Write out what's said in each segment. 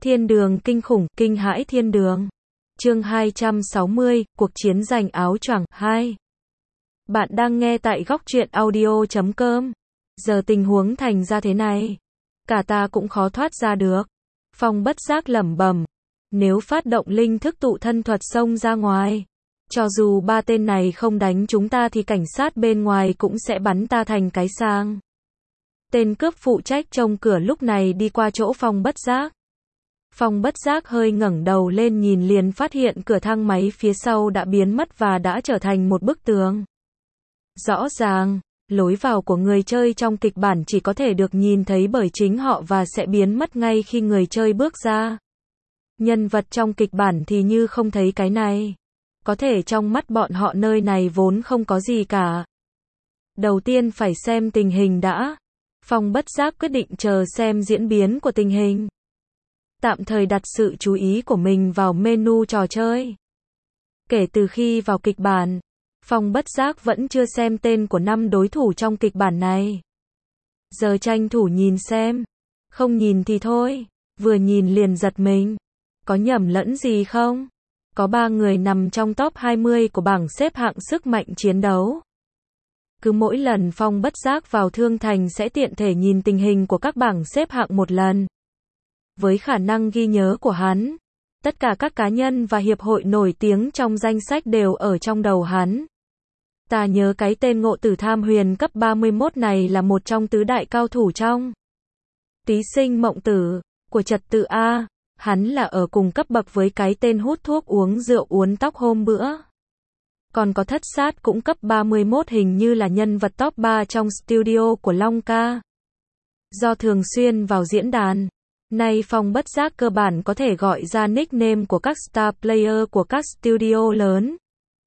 Thiên đường kinh khủng, kinh hãi thiên đường. Chương 260, cuộc chiến giành áo choàng 2. Bạn đang nghe tại góc truyện audio.com. Giờ tình huống thành ra thế này, cả ta cũng khó thoát ra được. Phong bất giác lẩm bẩm, nếu phát động linh thức tụ thân thuật xông ra ngoài, cho dù ba tên này không đánh chúng ta thì cảnh sát bên ngoài cũng sẽ bắn ta thành cái sang. Tên cướp phụ trách trông cửa lúc này đi qua chỗ Phong bất giác. Phong bất giác hơi ngẩng đầu lên nhìn liền phát hiện cửa thang máy phía sau đã biến mất và đã trở thành một bức tường. Rõ ràng, lối vào của người chơi trong kịch bản chỉ có thể được nhìn thấy bởi chính họ và sẽ biến mất ngay khi người chơi bước ra. Nhân vật trong kịch bản thì như không thấy cái này. Có thể trong mắt bọn họ nơi này vốn không có gì cả. Đầu tiên phải xem tình hình đã. Phong bất giác quyết định chờ xem diễn biến của tình hình. Tạm thời đặt sự chú ý của mình vào menu trò chơi. Kể từ khi vào kịch bản, Phong bất giác vẫn chưa xem tên của 5 đối thủ trong kịch bản này. Giờ tranh thủ nhìn xem. Không nhìn thì thôi, vừa nhìn liền giật mình. Có nhầm lẫn gì không? Có 3 người nằm trong top 20 của bảng xếp hạng sức mạnh chiến đấu. Cứ mỗi lần Phong bất giác vào Thương Thành sẽ tiện thể nhìn tình hình của các bảng xếp hạng một lần. Với khả năng ghi nhớ của hắn, tất cả các cá nhân và hiệp hội nổi tiếng trong danh sách đều ở trong đầu hắn. Ta nhớ cái tên Ngộ Tử Tham Huyền cấp 31 này là một trong tứ đại cao thủ trong Tí Sinh Mộng Tử của trật tự A. Hắn là ở cùng cấp bậc với cái tên hút thuốc uống rượu uốn tóc hôm bữa. Còn có Thất Sát cũng cấp 31, hình như là nhân vật top 3 trong studio của Long Ca. Do thường xuyên vào diễn đàn, nay Phong bất giác cơ bản có thể gọi ra nickname của các star player của các studio lớn.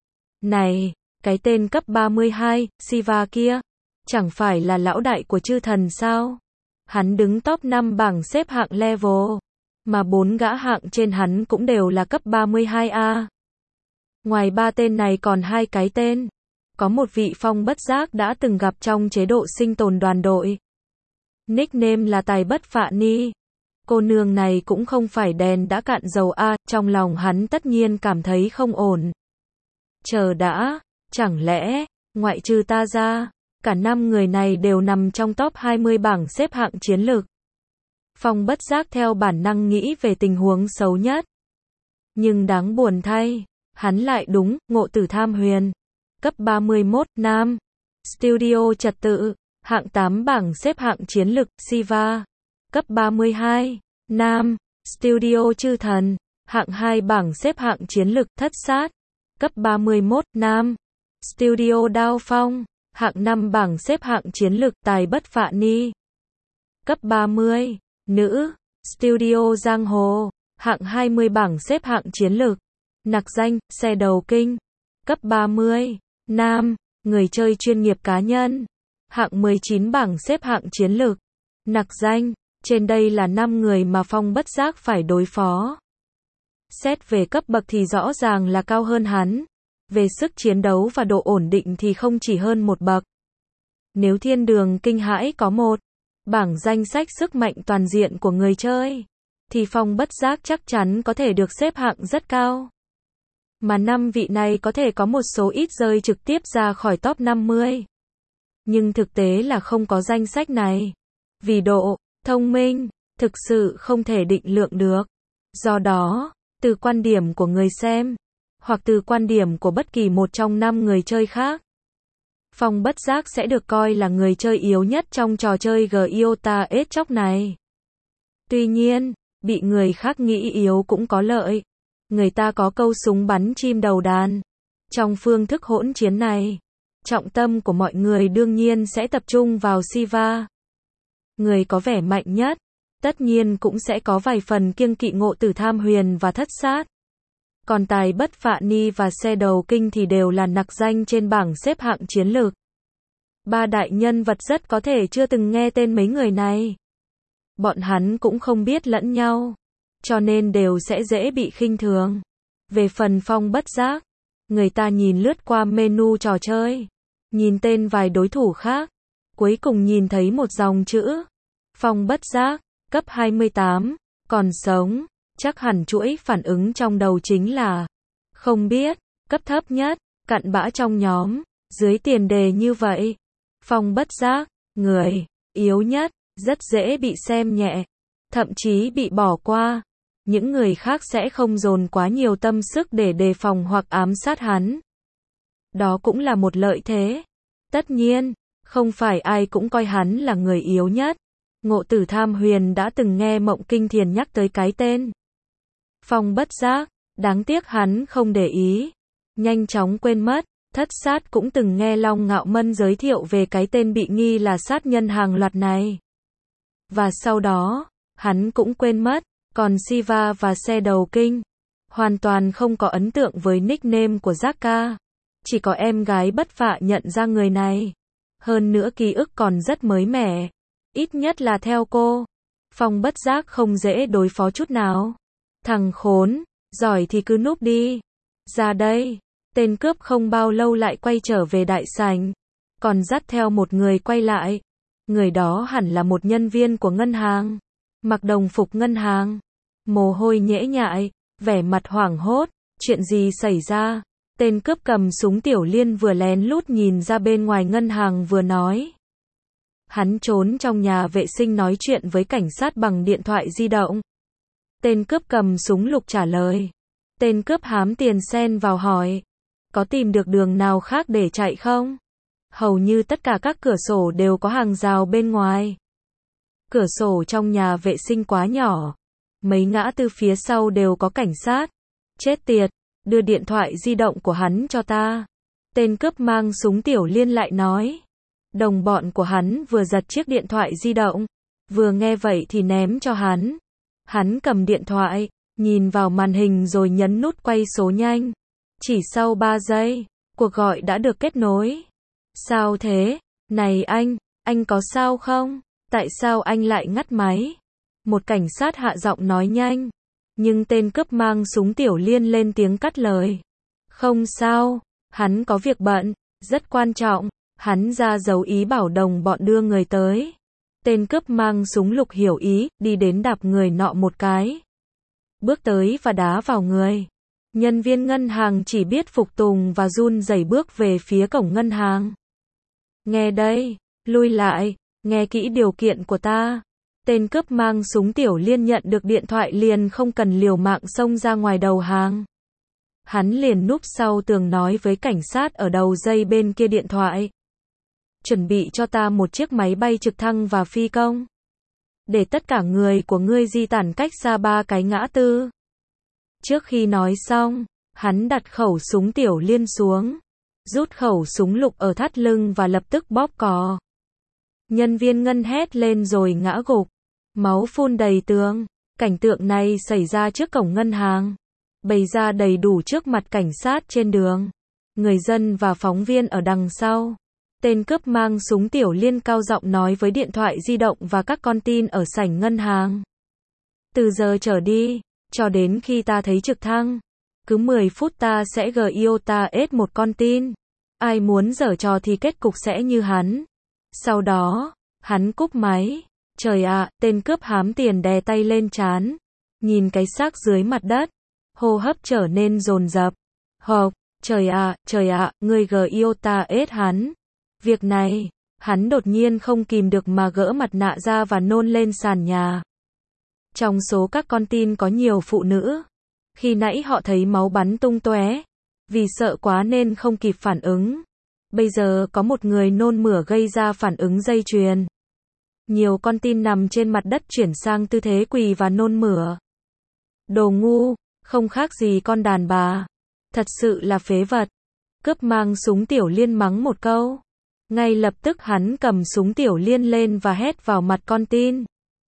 Này, cái tên cấp 32, Siva kia, chẳng phải là lão đại của chư thần sao? Hắn đứng top 5 bảng xếp hạng level, mà 4 gã hạng trên hắn cũng đều là cấp 32A. Ngoài 3 tên này còn 2 cái tên. Có một vị Phong bất giác đã từng gặp trong chế độ sinh tồn đoàn đội. Nickname là Tài Bất Phạ Ni. Cô nương này cũng không phải đèn đã cạn dầu A, trong lòng hắn tất nhiên cảm thấy không ổn. Chờ đã, chẳng lẽ, ngoại trừ ta ra, cả 5 người này đều nằm trong top 20 bảng xếp hạng chiến lược. Phong bất giác theo bản năng nghĩ về tình huống xấu nhất. Nhưng đáng buồn thay, hắn lại đúng, Ngộ Tử Tham Huyền, cấp 31, nam, studio trật tự, hạng 8 bảng xếp hạng chiến lực, Siva, cấp 32, nam, studio chư thần, hạng 2 bảng xếp hạng chiến lực, Thất Sát, cấp 31, nam, studio Đao Phong, hạng 5 bảng xếp hạng chiến lực, Tài Bất Phạ Ni, cấp 30, nữ, studio Giang Hồ, hạng 20 bảng xếp hạng chiến lực, Nặc Danh, Xe Đầu Kinh, cấp 30, nam, người chơi chuyên nghiệp cá nhân, hạng 19 bảng xếp hạng chiến lược, Nặc Danh. Trên đây là 5 người mà Phong bất giác phải đối phó. Xét về cấp bậc thì rõ ràng là cao hơn hắn. Về sức chiến đấu và độ ổn định thì không chỉ hơn một bậc. Nếu thiên đường kinh hãi có một bảng danh sách sức mạnh toàn diện của người chơi, thì Phong bất giác chắc chắn có thể được xếp hạng rất cao. Mà 5 vị này có thể có một số ít rơi trực tiếp ra khỏi top 50. Nhưng thực tế là không có danh sách này. Vì độ thông minh, thực sự không thể định lượng được. Do đó, từ quan điểm của người xem, hoặc từ quan điểm của bất kỳ một trong 5 người chơi khác, Phong bất giác sẽ được coi là người chơi yếu nhất trong trò chơi Giota Age này. Tuy nhiên, bị người khác nghĩ yếu cũng có lợi. Người ta có câu súng bắn chim đầu đàn. Trong phương thức hỗn chiến này, trọng tâm của mọi người đương nhiên sẽ tập trung vào Siva. Người có vẻ mạnh nhất, tất nhiên cũng sẽ có vài phần kiêng kỵ Ngộ Tử Tham Huyền và Thất Sát. Còn Tài Bất Phạ Ni và Xe Đầu Kinh thì đều là nặc danh trên bảng xếp hạng chiến lược. 3 đại nhân vật rất có thể chưa từng nghe tên mấy người này. Bọn hắn cũng không biết lẫn nhau, cho nên đều sẽ dễ bị khinh thường. Về phần Phong bất giác, người ta nhìn lướt qua menu trò chơi, nhìn tên vài đối thủ khác, cuối cùng nhìn thấy một dòng chữ Phong bất giác, cấp 28, Còn sống, chắc hẳn chuỗi phản ứng trong đầu chính là không biết, cấp thấp nhất, cặn bã trong nhóm. Dưới tiền đề như vậy, Phong bất giác, người yếu nhất, rất dễ bị xem nhẹ, thậm chí bị bỏ qua. Những người khác sẽ không dồn quá nhiều tâm sức để đề phòng hoặc ám sát hắn. Đó cũng là một lợi thế. Tất nhiên, không phải ai cũng coi hắn là người yếu nhất. Ngộ Tử Tham Huyền đã từng nghe Mộng Kinh Thiền nhắc tới cái tên Phong bất giác, đáng tiếc hắn không để ý, nhanh chóng quên mất. Thất sát cũng từng nghe Long Ngạo Mân giới thiệu về cái tên bị nghi là sát nhân hàng loạt này. Và sau đó, hắn cũng quên mất. Còn Siva và Xe Đầu Kinh, hoàn toàn không có ấn tượng với nickname của Giác Ca. Chỉ có em gái Bất Phạ nhận ra người này. Hơn nữa ký ức còn rất mới mẻ. Ít nhất là theo cô. Phong bất giác không dễ đối phó chút nào. Thằng khốn, giỏi thì cứ núp đi. Ra đây. Tên cướp không bao lâu lại quay trở về đại sảnh. Còn dắt theo một người quay lại. Người đó hẳn là một nhân viên của ngân hàng. Mặc đồng phục ngân hàng. Mồ hôi nhễ nhại, vẻ mặt hoảng hốt. Chuyện gì xảy ra? Tên cướp cầm súng Tiểu Liên vừa lén lút nhìn ra bên ngoài ngân hàng vừa nói. Hắn trốn trong nhà vệ sinh nói chuyện với cảnh sát bằng điện thoại di động. Tên cướp cầm súng lục trả lời. Tên cướp hám tiền xen vào hỏi. Có tìm được đường nào khác để chạy không? Hầu như tất cả các cửa sổ đều có hàng rào bên ngoài. Cửa sổ trong nhà vệ sinh quá nhỏ. Mấy ngã tư phía sau đều có cảnh sát. Chết tiệt, đưa điện thoại di động của hắn cho ta. Tên cướp mang súng Tiểu Liên lại nói. Đồng bọn của hắn vừa giật chiếc điện thoại di động. Vừa nghe vậy thì ném cho hắn. Hắn cầm điện thoại, nhìn vào màn hình rồi nhấn nút quay số nhanh. Chỉ sau 3 giây, cuộc gọi đã được kết nối. Sao thế? Này anh có sao không? Tại sao anh lại ngắt máy? Một cảnh sát hạ giọng nói nhanh. Nhưng tên cướp mang súng Tiểu Liên lên tiếng cắt lời. Không sao, hắn có việc bận, rất quan trọng. Hắn ra dấu ý bảo đồng bọn đưa người tới. Tên cướp mang súng lục hiểu ý, đi đến đạp người nọ một cái. Bước tới và đá vào người. Nhân viên ngân hàng chỉ biết phục tùng và run rẩy bước về phía cổng ngân hàng. Nghe đây, lui lại, nghe kỹ điều kiện của ta. Tên cướp mang súng Tiểu Liên nhận được điện thoại liền không cần liều mạng xông ra ngoài đầu hàng. Hắn liền núp sau tường nói với cảnh sát ở đầu dây bên kia điện thoại. Chuẩn bị cho ta một chiếc máy bay trực thăng và phi công. Để tất cả người của ngươi di tản cách xa 3 cái ngã tư. Trước khi nói xong, hắn đặt khẩu súng Tiểu Liên xuống. Rút khẩu súng lục ở thắt lưng và lập tức bóp cò. Nhân viên ngân hét lên rồi ngã gục. Máu phun đầy tường. Cảnh tượng này xảy ra trước cổng ngân hàng. Bày ra đầy đủ trước mặt cảnh sát trên đường. Người dân và phóng viên ở đằng sau. Tên cướp mang súng Tiểu Liên cao giọng nói với điện thoại di động và các con tin ở sảnh ngân hàng. Từ giờ trở đi, cho đến khi ta thấy trực thăng, cứ 10 phút ta sẽ GIOTA-S một con tin. Ai muốn giở trò thì kết cục sẽ như hắn. Sau đó, hắn cúp máy. Trời ạ, tên cướp hám tiền đè tay lên trán. Nhìn cái xác dưới mặt đất. Hô hấp trở nên dồn dập. Hộc, trời ạ, người GIOTA-S hắn. Việc này, hắn đột nhiên không kìm được mà gỡ mặt nạ ra và nôn lên sàn nhà. Trong số các con tin có nhiều phụ nữ. Khi nãy họ thấy máu bắn tung tóe, vì sợ quá nên không kịp phản ứng. Bây giờ có một người nôn mửa gây ra phản ứng dây chuyền. Nhiều con tin nằm trên mặt đất chuyển sang tư thế quỳ và nôn mửa. Đồ ngu, không khác gì con đàn bà. Thật sự là phế vật. Cướp mang súng Tiểu Liên mắng một câu. Ngay lập tức hắn cầm súng Tiểu Liên lên và hét vào mặt con tin.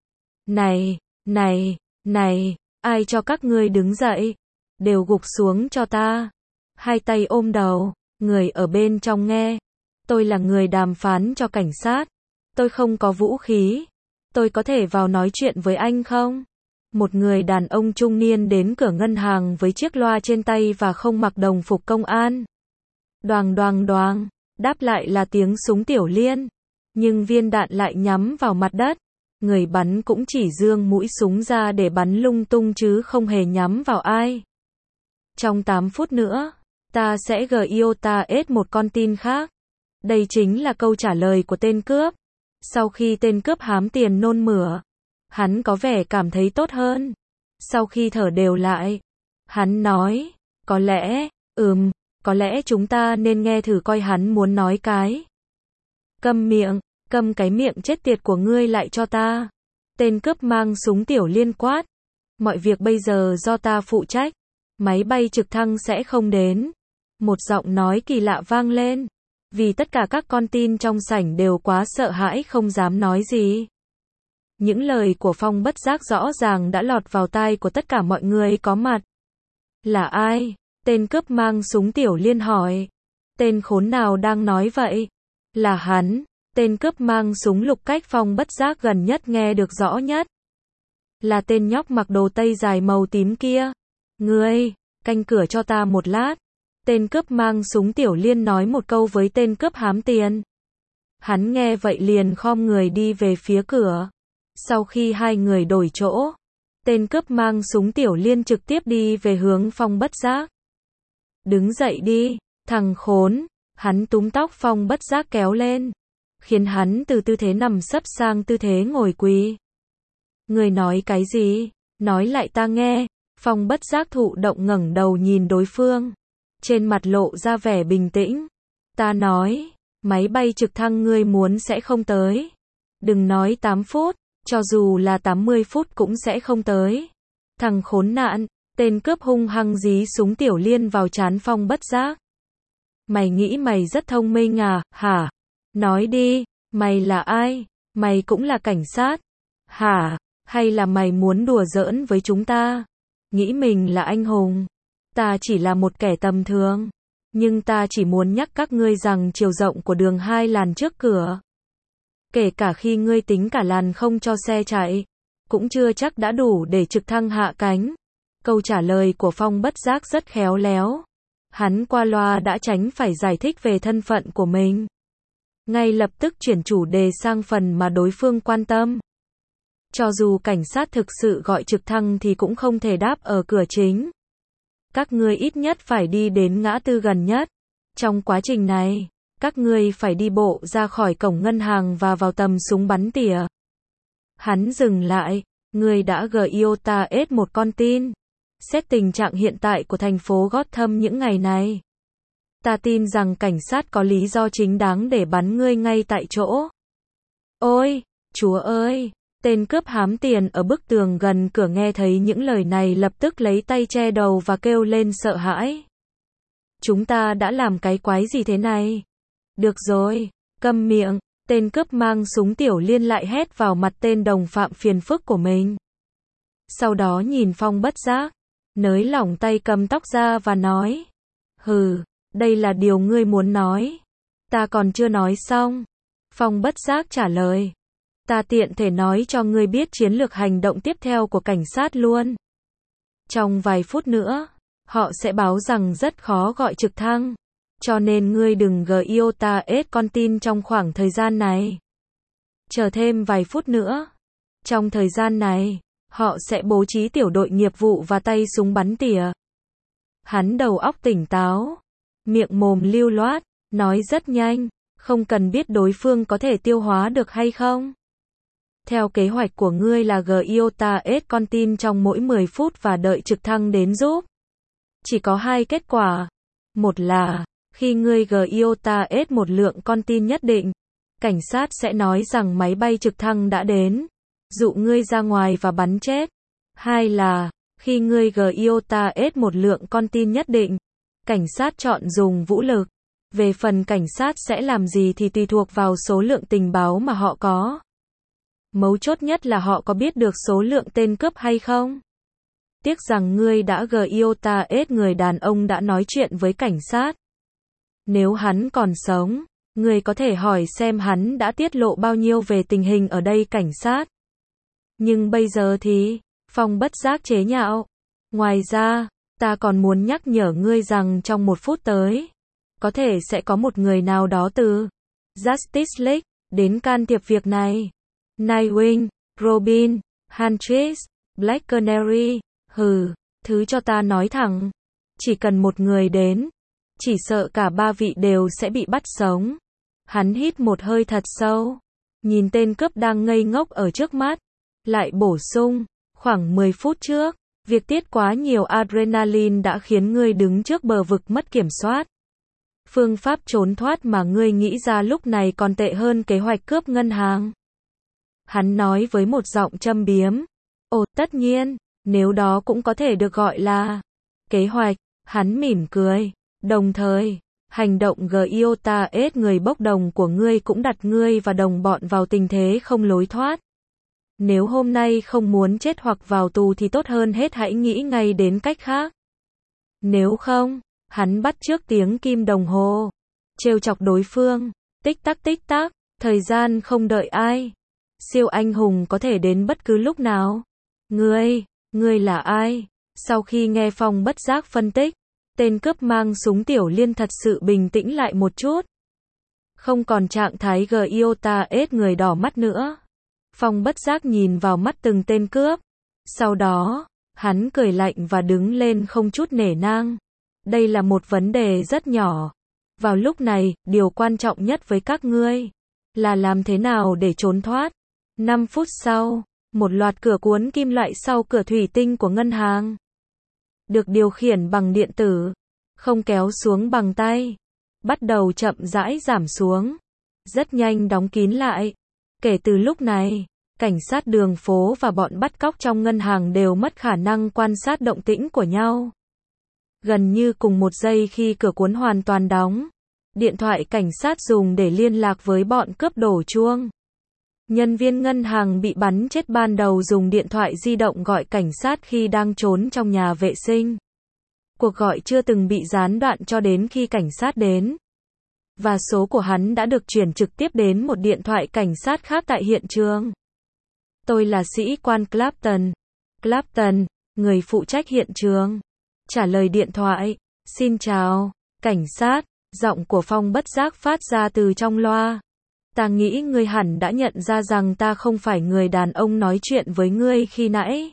Này, ai cho các ngươi đứng dậy? Đều gục xuống cho ta. Hai tay ôm đầu, người ở bên trong nghe. Tôi là người đàm phán cho cảnh sát. Tôi không có vũ khí. Tôi có thể vào nói chuyện với anh không? Một người đàn ông trung niên đến cửa ngân hàng với chiếc loa trên tay và không mặc đồng phục công an. Đoàng đoàng đoàng. Đáp lại là tiếng súng Tiểu Liên. Nhưng viên đạn lại nhắm vào mặt đất. Người bắn cũng chỉ giương mũi súng ra để bắn lung tung chứ không hề nhắm vào ai. Trong 8 phút nữa, ta sẽ Giota S một con tin khác. Đây chính là câu trả lời của tên cướp. Sau khi tên cướp hám tiền nôn mửa, hắn có vẻ cảm thấy tốt hơn. Sau khi thở đều lại, hắn nói, có lẽ, có lẽ chúng ta nên nghe thử coi hắn muốn nói cái. Câm miệng, câm cái miệng chết tiệt của ngươi lại cho ta. Tên cướp mang súng tiểu liên quát. Mọi việc bây giờ do ta phụ trách. Máy bay trực thăng sẽ không đến. Một giọng nói kỳ lạ vang lên. Vì tất cả các con tin trong sảnh đều quá sợ hãi không dám nói gì. Những lời của Phong bất giác rõ ràng đã lọt vào tai của tất cả mọi người có mặt. Là ai? Tên cướp mang súng tiểu liên hỏi. Tên khốn nào đang nói vậy? Là hắn. Tên cướp mang súng lục cách Phong bất giác gần nhất nghe được rõ nhất. Là tên nhóc mặc đồ tây dài màu tím kia. Ngươi, canh cửa cho ta một lát. Tên cướp mang súng tiểu liên nói một câu với tên cướp hám tiền. Hắn nghe vậy liền khom người đi về phía cửa. Sau khi hai người đổi chỗ, tên cướp mang súng tiểu liên trực tiếp đi về hướng Phong bất giác. Đứng dậy đi, thằng khốn. Hắn túm tóc Phong bất giác kéo lên, khiến hắn từ tư thế nằm sấp sang tư thế ngồi quỳ. Người nói cái gì? Nói lại ta nghe. Phong bất giác thụ động ngẩng đầu nhìn đối phương. Trên mặt lộ ra vẻ bình tĩnh. Ta nói, máy bay trực thăng ngươi muốn sẽ không tới. Đừng nói 8 phút, cho dù là 80 phút cũng sẽ không tới. Thằng khốn nạn, tên cướp hung hăng dí súng tiểu liên vào trán Phong bất giác. Mày nghĩ mày rất thông minh à, hả? Nói đi, mày là ai? Mày cũng là cảnh sát, hả? Hay là mày muốn đùa giỡn với chúng ta? Nghĩ mình là anh hùng? Ta chỉ là một kẻ tầm thường. Nhưng ta chỉ muốn nhắc các ngươi rằng chiều rộng của đường 2 làn trước cửa, kể cả khi ngươi tính cả làn không cho xe chạy, cũng chưa chắc đã đủ để trực thăng hạ cánh. Câu trả lời của Phong bất giác rất khéo léo. Hắn qua loa đã tránh phải giải thích về thân phận của mình. Ngay lập tức chuyển chủ đề sang phần mà đối phương quan tâm. Cho dù cảnh sát thực sự gọi trực thăng thì cũng không thể đáp ở cửa chính. Các ngươi ít nhất phải đi đến ngã tư gần nhất. Trong quá trình này, các ngươi phải đi bộ ra khỏi cổng ngân hàng và vào tầm súng bắn tỉa. Hắn dừng lại. Ngươi đã Giota S một con tin. Xét tình trạng hiện tại của thành phố Gotham những ngày này, ta tin rằng cảnh sát có lý do chính đáng để bắn ngươi ngay tại chỗ. Ôi, Chúa ơi! Tên cướp hám tiền ở bức tường gần cửa nghe thấy những lời này lập tức lấy tay che đầu và kêu lên sợ hãi. Chúng ta đã làm cái quái gì thế này? Được rồi, câm miệng. Tên cướp mang súng tiểu liên lại hét vào mặt tên đồng phạm phiền phức của mình. Sau đó nhìn Phong bất giác, nới lỏng tay cầm tóc ra và nói. Hừ, đây là điều ngươi muốn nói. Ta còn chưa nói xong. Phong bất giác trả lời. Ta tiện thể nói cho ngươi biết chiến lược hành động tiếp theo của cảnh sát luôn. Trong vài phút nữa, họ sẽ báo rằng rất khó gọi trực thăng. Cho nên ngươi đừng Giota S con tin trong khoảng thời gian này. Chờ thêm vài phút nữa. Trong thời gian này, họ sẽ bố trí tiểu đội nghiệp vụ và tay súng bắn tỉa. Hắn đầu óc tỉnh táo, miệng mồm lưu loát, nói rất nhanh, không cần biết đối phương có thể tiêu hóa được hay không. Theo kế hoạch của ngươi là Giota S con tin trong mỗi 10 phút và đợi trực thăng đến giúp. Chỉ có 2 kết quả. Một là, khi ngươi Giota S một lượng con tin nhất định, cảnh sát sẽ nói rằng máy bay trực thăng đã đến, dụ ngươi ra ngoài và bắn chết. Hai là, khi ngươi Giota S một lượng con tin nhất định, cảnh sát chọn dùng vũ lực. Về phần cảnh sát sẽ làm gì thì tùy thuộc vào số lượng tình báo mà họ có. Mấu chốt nhất là họ có biết được số lượng tên cướp hay không? Tiếc rằng ngươi đã Giota S. Người đàn ông đã nói chuyện với cảnh sát. Nếu hắn còn sống, ngươi có thể hỏi xem hắn đã tiết lộ bao nhiêu về tình hình ở đây cảnh sát. Nhưng bây giờ thì, Phong bất giác chế nhạo. Ngoài ra, ta còn muốn nhắc nhở ngươi rằng trong 1 phút tới, có thể sẽ có một người nào đó từ Justice League đến can thiệp việc này. Nightwing, Robin, Huntress, Black Canary, thứ cho ta nói thẳng. Chỉ cần một người đến, chỉ sợ cả ba vị đều sẽ bị bắt sống. Hắn hít một hơi thật sâu, nhìn tên cướp đang ngây ngốc ở trước mắt, lại bổ sung, khoảng 10 phút trước, việc tiết quá nhiều adrenaline đã khiến ngươi đứng trước bờ vực mất kiểm soát. Phương pháp trốn thoát mà ngươi nghĩ ra lúc này còn tệ hơn kế hoạch cướp ngân hàng. Hắn nói với một giọng châm biếm. Ồ, tất nhiên, nếu đó cũng có thể được gọi là kế hoạch. Hắn mỉm cười. Đồng thời, hành động Giota S người bốc đồng của ngươi cũng đặt ngươi và đồng bọn vào tình thế không lối thoát. Nếu hôm nay không muốn chết hoặc vào tù thì tốt hơn hết hãy nghĩ ngay đến cách khác. Nếu không, hắn bắt chước tiếng kim đồng hồ, trêu chọc đối phương. Tích tắc, thời gian không đợi ai. Siêu anh hùng có thể đến bất cứ lúc nào. Ngươi là ai? Sau khi nghe Phong Bất Giác phân tích, tên cướp mang súng tiểu liên thật sự bình tĩnh lại một chút. Không còn trạng thái Giota S người đỏ mắt nữa. Phong Bất Giác nhìn vào mắt từng tên cướp. Sau đó, hắn cười lạnh và đứng lên không chút nể nang. Đây là một vấn đề rất nhỏ. Vào lúc này, điều quan trọng nhất với các ngươi là làm thế nào để trốn thoát. 5 phút sau, một loạt cửa cuốn kim loại sau cửa thủy tinh của ngân hàng được điều khiển bằng điện tử, không kéo xuống bằng tay, bắt đầu chậm rãi giảm xuống, rất nhanh đóng kín lại. Kể từ lúc này, cảnh sát đường phố và bọn bắt cóc trong ngân hàng đều mất khả năng quan sát động tĩnh của nhau. Gần như cùng một giây khi cửa cuốn hoàn toàn đóng, điện thoại cảnh sát dùng để liên lạc với bọn cướp đổ chuông. Nhân viên ngân hàng bị bắn chết ban đầu dùng điện thoại di động gọi cảnh sát khi đang trốn trong nhà vệ sinh. Cuộc gọi chưa từng bị gián đoạn cho đến khi cảnh sát đến. Và số của hắn đã được chuyển trực tiếp đến một điện thoại cảnh sát khác tại hiện trường. Tôi là sĩ quan Clapton. Clapton, người phụ trách hiện trường. Trả lời điện thoại. Xin chào, cảnh sát. Giọng của Phong Bất Giác phát ra từ trong loa. Ta nghĩ ngươi hẳn đã nhận ra rằng ta không phải người đàn ông nói chuyện với ngươi khi nãy.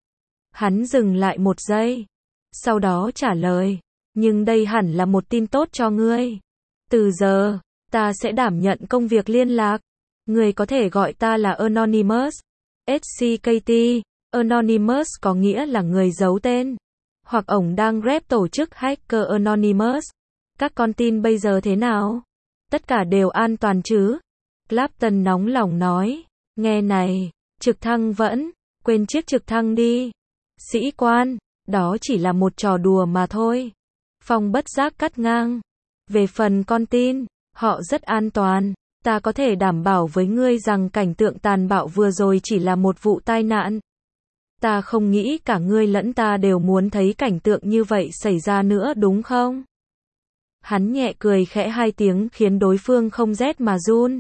Hắn dừng lại một giây. Sau đó trả lời. Nhưng đây hẳn là một tin tốt cho ngươi. Từ giờ, ta sẽ đảm nhận công việc liên lạc. Ngươi có thể gọi ta là Anonymous. SCKT. Anonymous có nghĩa là người giấu tên. Hoặc ổng đang rep tổ chức Hacker Anonymous. Các con tin bây giờ thế nào? Tất cả đều an toàn chứ? Clapton nóng lòng nói. Nghe này, trực thăng vẫn, quên chiếc trực thăng đi. Sĩ quan, đó chỉ là một trò đùa mà thôi. Phong Bất Giác cắt ngang. Về phần con tin, họ rất an toàn. Ta có thể đảm bảo với ngươi rằng cảnh tượng tàn bạo vừa rồi chỉ là một vụ tai nạn. Ta không nghĩ cả ngươi lẫn ta đều muốn thấy cảnh tượng như vậy xảy ra nữa đúng không? Hắn nhẹ cười khẽ 2 tiếng khiến đối phương không rét mà run.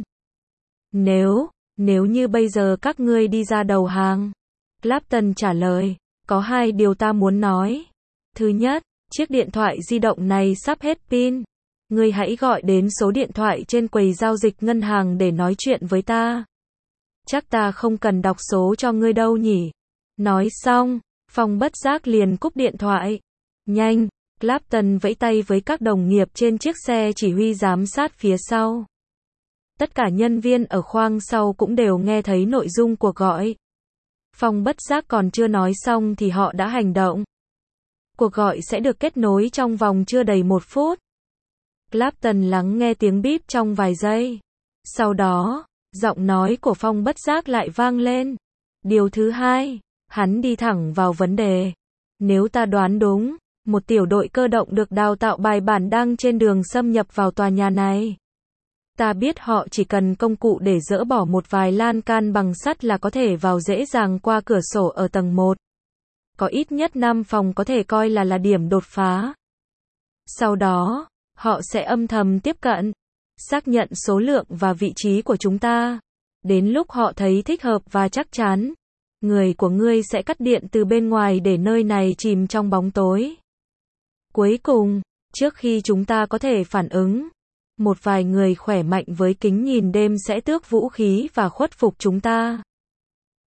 Nếu như bây giờ các ngươi đi ra đầu hàng. Clapton trả lời, có 2 điều ta muốn nói. Thứ nhất, chiếc điện thoại di động này sắp hết pin. Ngươi hãy gọi đến số điện thoại trên quầy giao dịch ngân hàng để nói chuyện với ta. Chắc ta không cần đọc số cho ngươi đâu nhỉ. Nói xong, Phong Bất Giác liền cúp điện thoại. Nhanh, Clapton vẫy tay với các đồng nghiệp trên chiếc xe chỉ huy giám sát phía sau. Tất cả nhân viên ở khoang sau cũng đều nghe thấy nội dung cuộc gọi. Phong Bất Giác còn chưa nói xong thì họ đã hành động. Cuộc gọi sẽ được kết nối trong vòng chưa đầy 1 phút. Clapton lắng nghe tiếng bíp trong vài giây. Sau đó, giọng nói của Phong Bất Giác lại vang lên. Điều thứ 2, hắn đi thẳng vào vấn đề. Nếu ta đoán đúng, một tiểu đội cơ động được đào tạo bài bản đang trên đường xâm nhập vào tòa nhà này. Ta biết họ chỉ cần công cụ để dỡ bỏ một vài lan can bằng sắt là có thể vào dễ dàng qua cửa sổ ở tầng 1. Có ít nhất 5 phòng có thể coi là điểm đột phá. Sau đó, họ sẽ âm thầm tiếp cận, xác nhận số lượng và vị trí của chúng ta. Đến lúc họ thấy thích hợp và chắc chắn, người của ngươi sẽ cắt điện từ bên ngoài để nơi này chìm trong bóng tối. Cuối cùng, trước khi chúng ta có thể phản ứng, một vài người khỏe mạnh với kính nhìn đêm sẽ tước vũ khí và khuất phục chúng ta.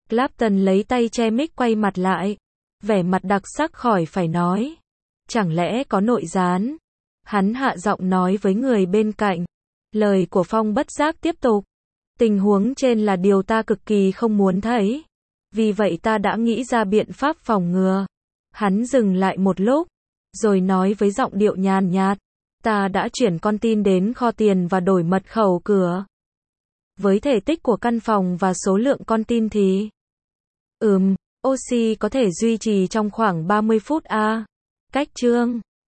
Clapton lấy tay che mic quay mặt lại. Vẻ mặt đặc sắc khỏi phải nói. Chẳng lẽ có nội gián? Hắn hạ giọng nói với người bên cạnh. Lời của Phong bất giác tiếp tục. Tình huống trên là điều ta cực kỳ không muốn thấy. Vì vậy ta đã nghĩ ra biện pháp phòng ngừa. Hắn dừng lại một lúc, rồi nói với giọng điệu nhàn nhạt. Ta đã chuyển con tin đến kho tiền và đổi mật khẩu cửa. Với thể tích của căn phòng và số lượng con tin thì... oxy có thể duy trì trong khoảng 30 phút à. Cách chương